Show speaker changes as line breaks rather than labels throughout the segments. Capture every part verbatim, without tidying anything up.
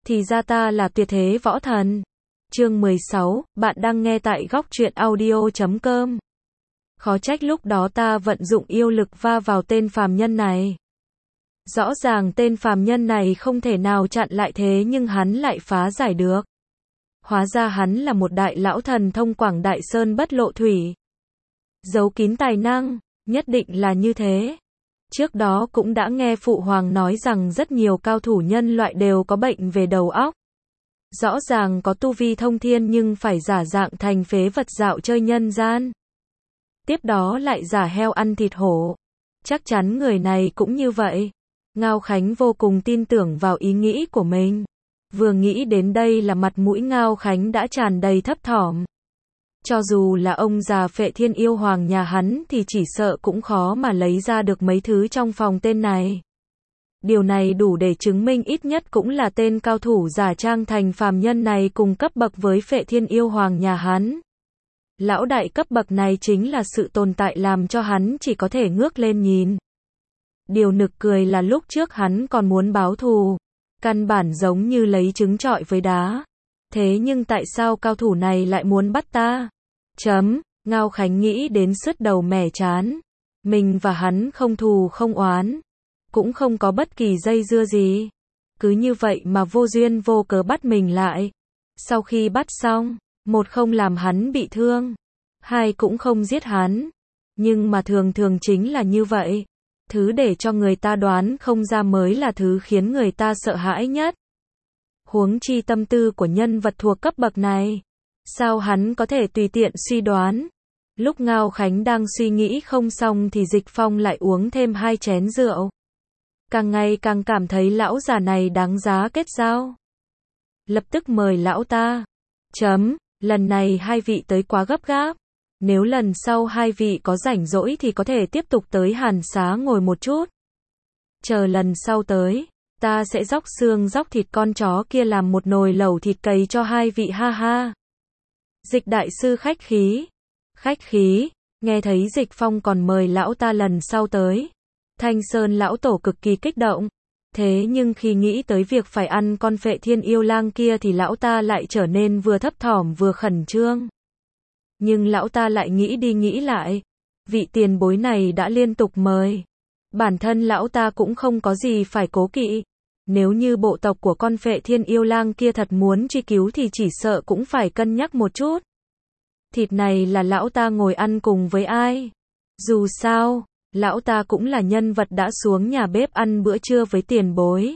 Thì ra ta là tuyệt thế võ thần. Chương mười sáu, bạn đang nghe tại góc truyện audio chấm com. Khó trách lúc đó ta vận dụng yêu lực va vào tên phàm nhân này. Rõ ràng tên phàm nhân này không thể nào chặn lại thế nhưng hắn lại phá giải được. Hóa ra hắn là một đại lão thần thông quảng đại sơn bất lộ thủy. Giấu kín tài năng, nhất định là như thế. Trước đó cũng đã nghe Phụ Hoàng nói rằng rất nhiều cao thủ nhân loại đều có bệnh về đầu óc. Rõ ràng có tu vi thông thiên nhưng phải giả dạng thành phế vật dạo chơi nhân gian. Tiếp đó lại giả heo ăn thịt hổ. Chắc chắn người này cũng như vậy. Ngao Khánh vô cùng tin tưởng vào ý nghĩ của mình. Vừa nghĩ đến đây là mặt mũi Ngao Khánh đã tràn đầy thấp thỏm. Cho dù là ông già Phệ Thiên Yêu Hoàng nhà hắn thì chỉ sợ cũng khó mà lấy ra được mấy thứ trong phòng tên này. Điều này đủ để chứng minh ít nhất cũng là tên cao thủ giả trang thành phàm nhân này cùng cấp bậc với Phệ Thiên Yêu Hoàng nhà hắn. Lão đại cấp bậc này chính là sự tồn tại làm cho hắn chỉ có thể ngước lên nhìn. Điều nực cười là lúc trước hắn còn muốn báo thù. Căn bản giống như lấy trứng trọi với đá. Thế nhưng tại sao cao thủ này lại muốn bắt ta? Chấm, Ngao Khánh nghĩ đến sứt đầu mẻ chán. Mình và hắn không thù không oán. Cũng không có bất kỳ dây dưa gì. Cứ như vậy mà vô duyên vô cớ bắt mình lại. Sau khi bắt xong, một không làm hắn bị thương. Hai cũng không giết hắn. Nhưng mà thường thường chính là như vậy. Thứ để cho người ta đoán không ra mới là thứ khiến người ta sợ hãi nhất. Huống chi tâm tư của nhân vật thuộc cấp bậc này. Sao hắn có thể tùy tiện suy đoán? Lúc Ngao Khánh đang suy nghĩ không xong thì Dịch Phong lại uống thêm hai chén rượu. Càng ngày càng cảm thấy lão già này đáng giá kết giao. Lập tức mời lão ta. Chấm, lần này hai vị tới quá gấp gáp. Nếu lần sau hai vị có rảnh rỗi thì có thể tiếp tục tới Hàn Xá ngồi một chút. Chờ lần sau tới, ta sẽ róc xương róc thịt con chó kia làm một nồi lẩu thịt cầy cho hai vị ha ha. Dịch đại sư khách khí. Khách khí, nghe thấy Dịch Phong còn mời lão ta lần sau tới. Thanh Sơn lão tổ cực kỳ kích động. Thế nhưng khi nghĩ tới việc phải ăn con Phệ Thiên Yêu Lang kia thì lão ta lại trở nên vừa thấp thỏm vừa khẩn trương. Nhưng lão ta lại nghĩ đi nghĩ lại. Vị tiền bối này đã liên tục mời. Bản thân lão ta cũng không có gì phải cố kỵ. Nếu như bộ tộc của con Phệ Thiên Yêu Lang kia thật muốn truy cứu thì chỉ sợ cũng phải cân nhắc một chút. Thịt này là lão ta ngồi ăn cùng với ai? Dù sao, lão ta cũng là nhân vật đã xuống nhà bếp ăn bữa trưa với tiền bối.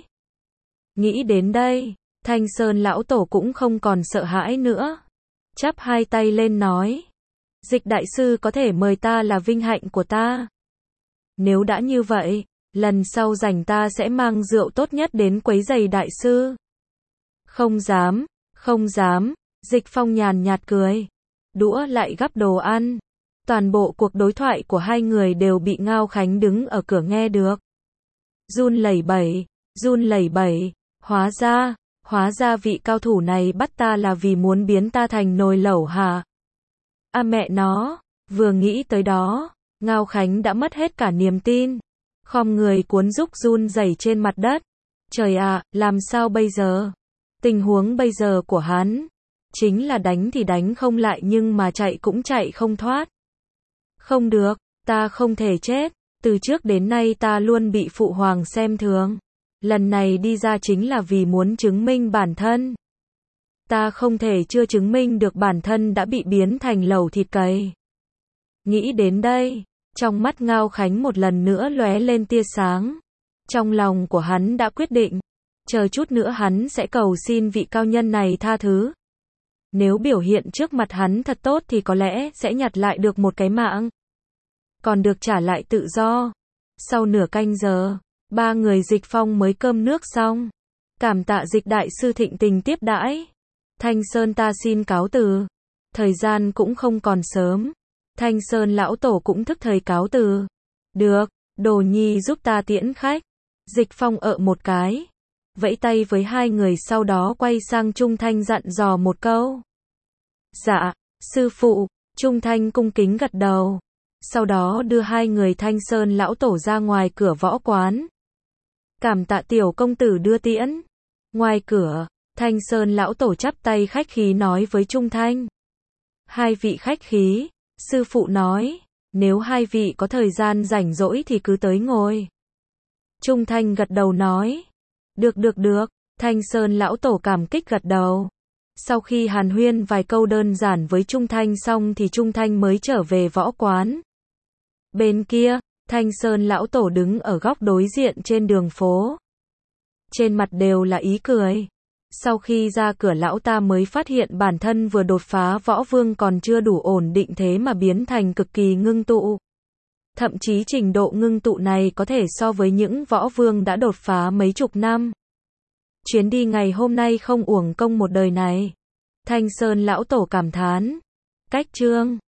Nghĩ đến đây, Thanh Sơn lão tổ cũng không còn sợ hãi nữa. Chắp hai tay lên nói. Dịch đại sư có thể mời ta là vinh hạnh của ta. Nếu đã như vậy, lần sau rảnh ta sẽ mang rượu tốt nhất đến quấy rầy đại sư. Không dám, không dám, Dịch Phong nhàn nhạt cười. Đũa lại gắp đồ ăn. Toàn bộ cuộc đối thoại của hai người đều bị Ngao Khánh đứng ở cửa nghe được. Run lẩy bẩy, run lẩy bẩy, hóa ra, hóa ra vị cao thủ này bắt ta là vì muốn biến ta thành nồi lẩu hả? À mẹ nó, vừa nghĩ tới đó, Ngao Khánh đã mất hết cả niềm tin. Khom người cuốn rúc run rẩy trên mặt đất. Trời ạ, làm sao bây giờ? Tình huống bây giờ của hắn, chính là đánh thì đánh không lại nhưng mà chạy cũng chạy không thoát. Không được, ta không thể chết. Từ trước đến nay ta luôn bị Phụ Hoàng xem thường. Lần này đi ra chính là vì muốn chứng minh bản thân. Ta không thể chưa chứng minh được bản thân đã bị biến thành lẩu thịt cầy. Nghĩ đến đây, trong mắt Ngao Khánh một lần nữa lóe lên tia sáng. Trong lòng của hắn đã quyết định, chờ chút nữa hắn sẽ cầu xin vị cao nhân này tha thứ. Nếu biểu hiện trước mặt hắn thật tốt thì có lẽ sẽ nhặt lại được một cái mạng. Còn được trả lại tự do. Sau nửa canh giờ, ba người Dịch Phong mới cơm nước xong. Cảm tạ Dịch đại sư thịnh tình tiếp đãi. Thanh Sơn ta xin cáo từ. Thời gian cũng không còn sớm. Thanh Sơn lão tổ cũng thức thời cáo từ. Được, Đồ Nhi giúp ta tiễn khách. Dịch Phong ợ một cái. Vẫy tay với hai người sau đó quay sang Trung Thanh dặn dò một câu. Dạ, sư phụ. Trung Thanh cung kính gật đầu. Sau đó đưa hai người Thanh Sơn lão tổ ra ngoài cửa võ quán. Cảm tạ tiểu công tử đưa tiễn. Ngoài cửa, Thanh Sơn lão tổ chắp tay khách khí nói với Trung Thanh. Hai vị khách khí, sư phụ nói, nếu hai vị có thời gian rảnh rỗi thì cứ tới ngồi. Trung Thanh gật đầu nói, được được được, Thanh Sơn lão tổ cảm kích gật đầu. Sau khi hàn huyên vài câu đơn giản với Trung Thanh xong thì Trung Thanh mới trở về võ quán. Bên kia, Thanh Sơn lão tổ đứng ở góc đối diện trên đường phố. Trên mặt đều là ý cười. Sau khi ra cửa lão ta mới phát hiện bản thân vừa đột phá võ vương còn chưa đủ ổn định thế mà biến thành cực kỳ ngưng tụ. Thậm chí trình độ ngưng tụ này có thể so với những võ vương đã đột phá mấy chục năm. Chuyến đi ngày hôm nay không uổng công một đời này. Thanh Sơn lão tổ cảm thán. Cách chương